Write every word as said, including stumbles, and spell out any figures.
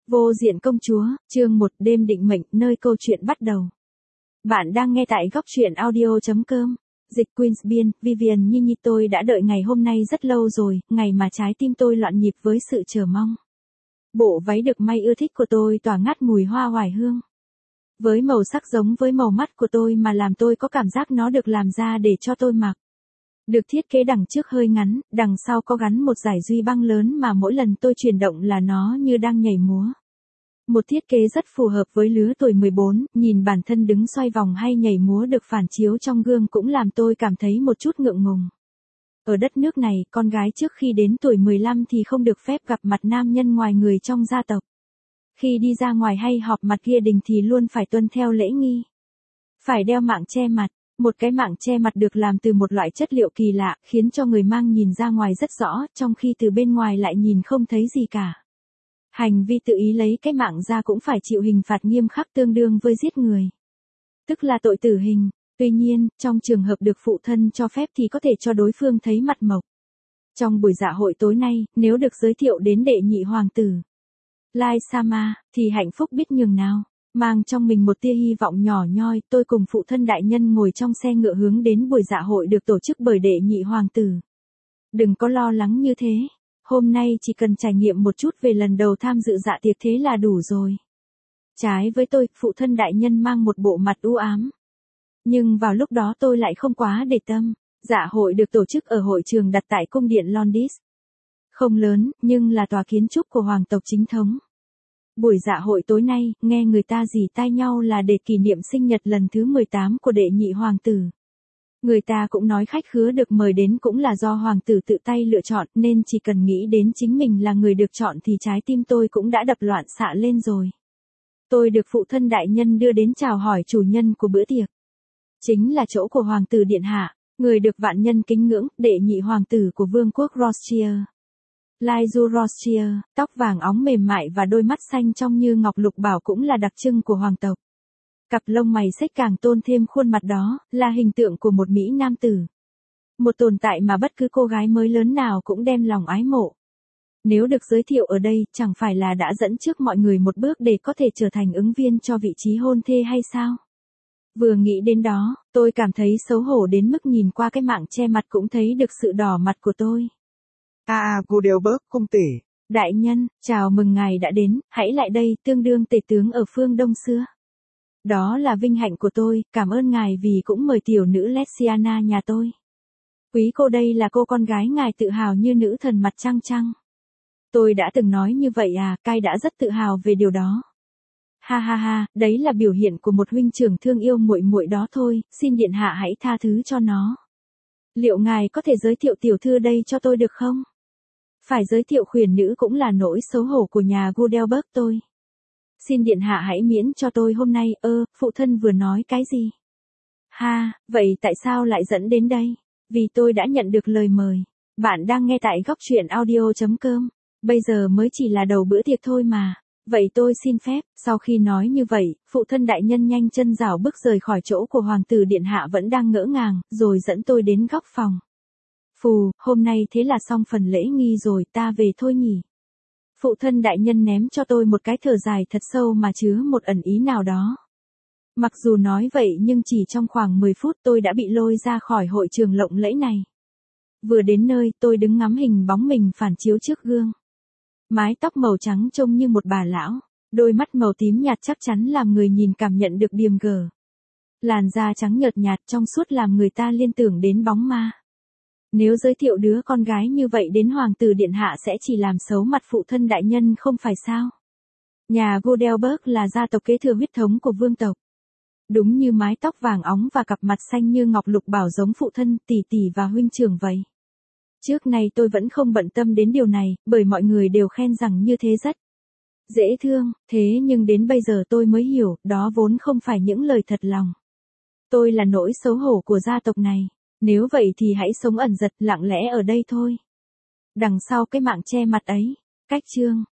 Vô diện công chúa, chương một đêm định mệnh, nơi câu chuyện bắt đầu. Bạn đang nghe tại góc truyện audio chấm com. Dịch Queensbiên, Vivian Nhi Nhi tôi đã đợi ngày hôm nay rất lâu rồi, ngày mà trái tim tôi loạn nhịp với sự chờ mong. Bộ váy được may ưa thích của tôi tỏa ngát mùi hoa oải hương. Với màu sắc giống với màu mắt của tôi mà làm tôi có cảm giác nó được làm ra để cho tôi mặc. Được thiết kế đằng trước hơi ngắn, đằng sau có gắn một dải duy băng lớn mà mỗi lần tôi chuyển động là nó như đang nhảy múa. Một thiết kế rất phù hợp với lứa tuổi mười bốn, nhìn bản thân đứng xoay vòng hay nhảy múa được phản chiếu trong gương cũng làm tôi cảm thấy một chút ngượng ngùng. Ở đất nước này, con gái trước khi đến tuổi mười lăm thì không được phép gặp mặt nam nhân ngoài người trong gia tộc. Khi đi ra ngoài hay họp mặt gia đình thì luôn phải tuân theo lễ nghi. Phải đeo mạng che mặt. Một cái mạng che mặt được làm từ một loại chất liệu kỳ lạ, khiến cho người mang nhìn ra ngoài rất rõ, trong khi từ bên ngoài lại nhìn không thấy gì cả. Hành vi tự ý lấy cái mạng ra cũng phải chịu hình phạt nghiêm khắc tương đương với giết người. Tức là tội tử hình. Tuy nhiên, trong trường hợp được phụ thân cho phép thì có thể cho đối phương thấy mặt mộc. Trong buổi dạ hội tối nay, nếu được giới thiệu đến đệ nhị hoàng tử Lai Sama, thì hạnh phúc biết nhường nào. Mang trong mình một tia hy vọng nhỏ nhoi, tôi cùng phụ thân đại nhân ngồi trong xe ngựa hướng đến buổi dạ hội được tổ chức bởi đệ nhị hoàng tử. Đừng có lo lắng như thế. Hôm nay chỉ cần trải nghiệm một chút về lần đầu tham dự dạ tiệc thế là đủ rồi. Trái với tôi, phụ thân đại nhân mang một bộ mặt u ám. Nhưng vào lúc đó tôi lại không quá để tâm. Dạ hội được tổ chức ở hội trường đặt tại cung điện Londis. Không lớn, nhưng là tòa kiến trúc của hoàng tộc chính thống. Buổi dạ hội tối nay, nghe người ta rỉ tai nhau là để kỷ niệm sinh nhật lần thứ mười tám của đệ nhị hoàng tử. Người ta cũng nói khách khứa được mời đến cũng là do hoàng tử tự tay lựa chọn, nên chỉ cần nghĩ đến chính mình là người được chọn thì trái tim tôi cũng đã đập loạn xạ lên rồi. Tôi được phụ thân đại nhân đưa đến chào hỏi chủ nhân của bữa tiệc. Chính là chỗ của hoàng tử điện hạ, người được vạn nhân kính ngưỡng, đệ nhị hoàng tử của vương quốc Rothschild. Lizu Rothschild, tóc vàng óng mềm mại và đôi mắt xanh trong như ngọc lục bảo cũng là đặc trưng của hoàng tộc. Cặp lông mày xếch càng tôn thêm khuôn mặt đó, là hình tượng của một mỹ nam tử. Một tồn tại mà bất cứ cô gái mới lớn nào cũng đem lòng ái mộ. Nếu được giới thiệu ở đây, chẳng phải là đã dẫn trước mọi người một bước để có thể trở thành ứng viên cho vị trí hôn thê hay sao? Vừa nghĩ đến đó, tôi cảm thấy xấu hổ đến mức nhìn qua cái mạng che mặt cũng thấy được sự đỏ mặt của tôi. À, Gudelberg công tử. Đại nhân, chào mừng ngài đã đến, hãy lại đây, tương đương tể tướng ở phương Đông xưa. Đó là vinh hạnh của tôi, cảm ơn ngài vì cũng mời tiểu nữ Lesiana nhà tôi. Quý cô đây là cô con gái ngài tự hào như nữ thần mặt trăng trăng. Tôi đã từng nói như vậy à, cai đã rất tự hào về điều đó. Ha ha ha, đấy là biểu hiện của một huynh trưởng thương yêu muội muội đó thôi, xin điện hạ hãy tha thứ cho nó. Liệu ngài có thể giới thiệu tiểu thư đây cho tôi được không? Phải giới thiệu khuyển nữ cũng là nỗi xấu hổ của nhà Gudelberg tôi. Xin điện hạ hãy miễn cho tôi hôm nay, ơ, phụ thân vừa nói cái gì? Ha, vậy tại sao lại dẫn đến đây? Vì tôi đã nhận được lời mời. Bạn đang nghe tại góc truyện audio chấm com. Bây giờ mới chỉ là đầu bữa tiệc thôi mà. Vậy tôi xin phép, sau khi nói như vậy, phụ thân đại nhân nhanh chân rảo bước rời khỏi chỗ của hoàng tử điện hạ vẫn đang ngỡ ngàng, rồi dẫn tôi đến góc phòng. Phù, hôm nay thế là xong phần lễ nghi rồi, ta về thôi nhỉ. Phụ thân đại nhân ném cho tôi một cái thở dài thật sâu mà chứa một ẩn ý nào đó. Mặc dù nói vậy nhưng chỉ trong khoảng mười phút tôi đã bị lôi ra khỏi hội trường lộng lẫy này. Vừa đến nơi, tôi đứng ngắm hình bóng mình phản chiếu trước gương. Mái tóc màu trắng trông như một bà lão, đôi mắt màu tím nhạt chắc chắn làm người nhìn cảm nhận được điềm gở. Làn da trắng nhợt nhạt trong suốt làm người ta liên tưởng đến bóng ma. Nếu giới thiệu đứa con gái như vậy đến hoàng tử điện hạ sẽ chỉ làm xấu mặt phụ thân đại nhân không phải sao? Nhà Gudelberg là gia tộc kế thừa huyết thống của vương tộc. Đúng như mái tóc vàng óng và cặp mặt xanh như ngọc lục bảo giống phụ thân, tỷ tỷ và huynh trưởng vậy. Trước nay tôi vẫn không bận tâm đến điều này, bởi mọi người đều khen rằng như thế rất dễ thương, thế nhưng đến bây giờ tôi mới hiểu, đó vốn không phải những lời thật lòng. Tôi là nỗi xấu hổ của gia tộc này. Nếu vậy thì hãy sống ẩn giật lặng lẽ ở đây thôi. Đằng sau cái mạng che mặt ấy, cách chương.